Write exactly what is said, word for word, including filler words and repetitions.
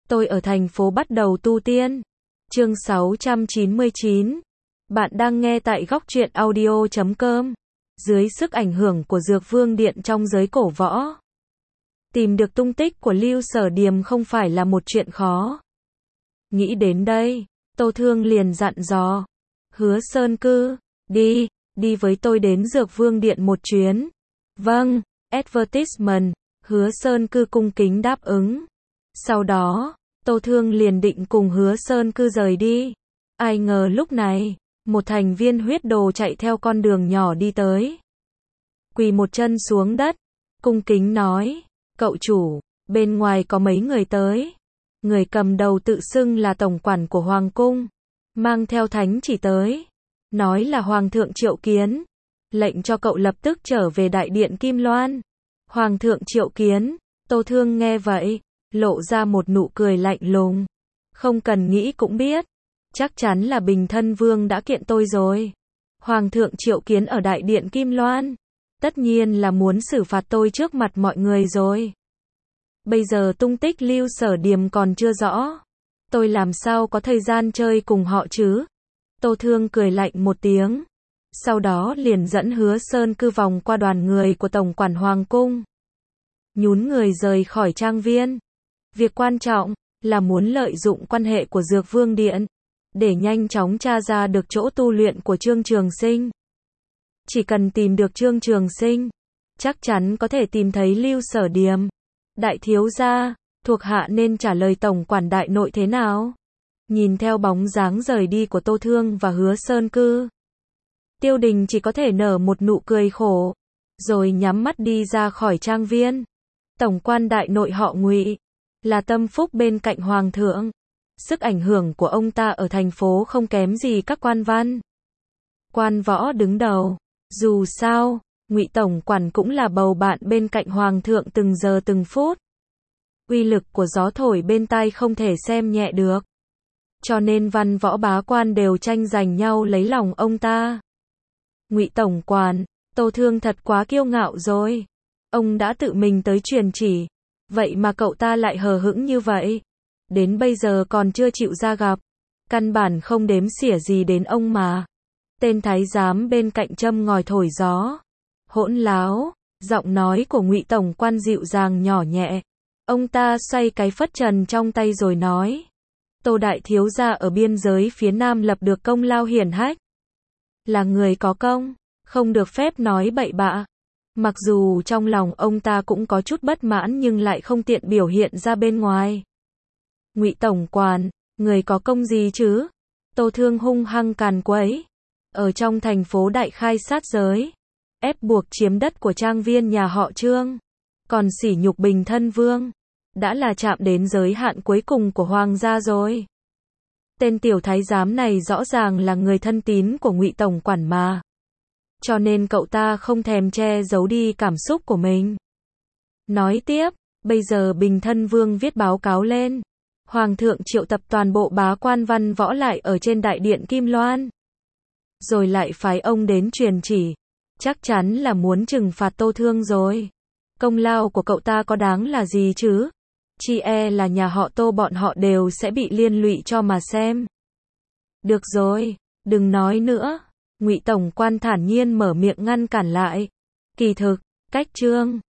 Tôi ở thành phố bắt đầu tu tiên. Chương sáu trăm chín mươi chín. Bạn đang nghe tại góc truyện audio chấm com. Dưới sức ảnh hưởng của Dược Vương Điện trong giới cổ võ, tìm được tung tích của Lưu Sở Điềm không phải là một chuyện khó. Nghĩ đến đây, Tô Thương liền dặn dò. Hứa Sơn Cư, đi, đi với tôi đến Dược Vương Điện một chuyến. Vâng, advertisement, Hứa Sơn Cư cung kính đáp ứng. Sau đó, Tô Thương liền định cùng Hứa Sơn Cư rời đi. Ai ngờ lúc này, một thành viên huyết đồ chạy theo con đường nhỏ đi tới. Quỳ một chân xuống đất, cung kính nói, cậu chủ, bên ngoài có mấy người tới. Người cầm đầu tự xưng là tổng quản của Hoàng Cung, mang theo thánh chỉ tới. Nói là Hoàng thượng triệu kiến, lệnh cho cậu lập tức trở về đại điện Kim Loan. Hoàng thượng triệu kiến, Tô Thương nghe vậy, lộ ra một nụ cười lạnh lùng. Không cần nghĩ cũng biết, chắc chắn là Bình Thân Vương đã kiện tôi rồi. Hoàng thượng triệu kiến ở đại điện Kim Loan, tất nhiên là muốn xử phạt tôi trước mặt mọi người rồi. Bây giờ tung tích Lưu Sở Điềm còn chưa rõ, tôi làm sao có thời gian chơi cùng họ chứ? Tô Thương cười lạnh một tiếng, sau đó liền dẫn Hứa Sơn Cư vòng qua đoàn người của tổng quản Hoàng Cung, nhún người rời khỏi trang viên. Việc quan trọng là muốn lợi dụng quan hệ của Dược Vương Điện để nhanh chóng tra ra được chỗ tu luyện của Trương Trường Sinh. Chỉ cần tìm được Trương Trường Sinh, chắc chắn có thể tìm thấy Lưu Sở Điềm. Đại thiếu gia, thuộc hạ nên trả lời tổng quản đại nội thế nào? Nhìn theo bóng dáng rời đi của Tô Thương và Hứa Sơn Cư, Tiêu Đình chỉ có thể nở một nụ cười khổ, rồi nhắm mắt đi ra khỏi trang viên. Tổng quan đại nội họ Ngụy, là tâm phúc bên cạnh Hoàng thượng. Sức ảnh hưởng của ông ta ở thành phố không kém gì các quan văn, quan võ đứng đầu. Dù sao, Ngụy tổng quản cũng là bầu bạn bên cạnh Hoàng thượng từng giờ từng phút. Uy lực của gió thổi bên tai không thể xem nhẹ được. Cho nên văn võ bá quan đều tranh giành nhau lấy lòng ông ta. Ngụy tổng quản, Tô Thương thật quá kiêu ngạo rồi. Ông đã tự mình tới truyền chỉ, vậy mà cậu ta lại hờ hững như vậy. Đến bây giờ còn chưa chịu ra gặp, căn bản không đếm xỉa gì đến ông mà. Tên thái giám bên cạnh châm ngòi thổi gió. Hỗn láo, giọng nói của Ngụy tổng quan dịu dàng nhỏ nhẹ. Ông ta xoay cái phất trần trong tay rồi nói, Tô đại thiếu gia ở biên giới phía Nam lập được công lao hiển hách, là người có công, không được phép nói bậy bạ. Mặc dù trong lòng ông ta cũng có chút bất mãn nhưng lại không tiện biểu hiện ra bên ngoài. Ngụy tổng quản, người có công gì chứ? Tô Thương hung hăng càn quấy. Ở trong thành phố đại khai sát giới, ép buộc chiếm đất của trang viên nhà họ Trương, còn sỉ nhục Bình Thân Vương, đã là chạm đến giới hạn cuối cùng của hoàng gia rồi. Tên tiểu thái giám này rõ ràng là người thân tín của Ngụy tổng quản mà. Cho nên cậu ta không thèm che giấu đi cảm xúc của mình. Nói tiếp, bây giờ Bình Thân Vương viết báo cáo lên, Hoàng thượng triệu tập toàn bộ bá quan văn võ lại ở trên đại điện Kim Loan, rồi lại phái ông đến truyền chỉ, chắc chắn là muốn trừng phạt Tô Thương rồi. Công lao của cậu ta có đáng là gì chứ? Chỉ e là nhà họ Tô bọn họ đều sẽ bị liên lụy cho mà xem. Được rồi, đừng nói nữa. Ngụy tổng quan thản nhiên mở miệng ngăn cản lại. Kỳ thực, cách Trương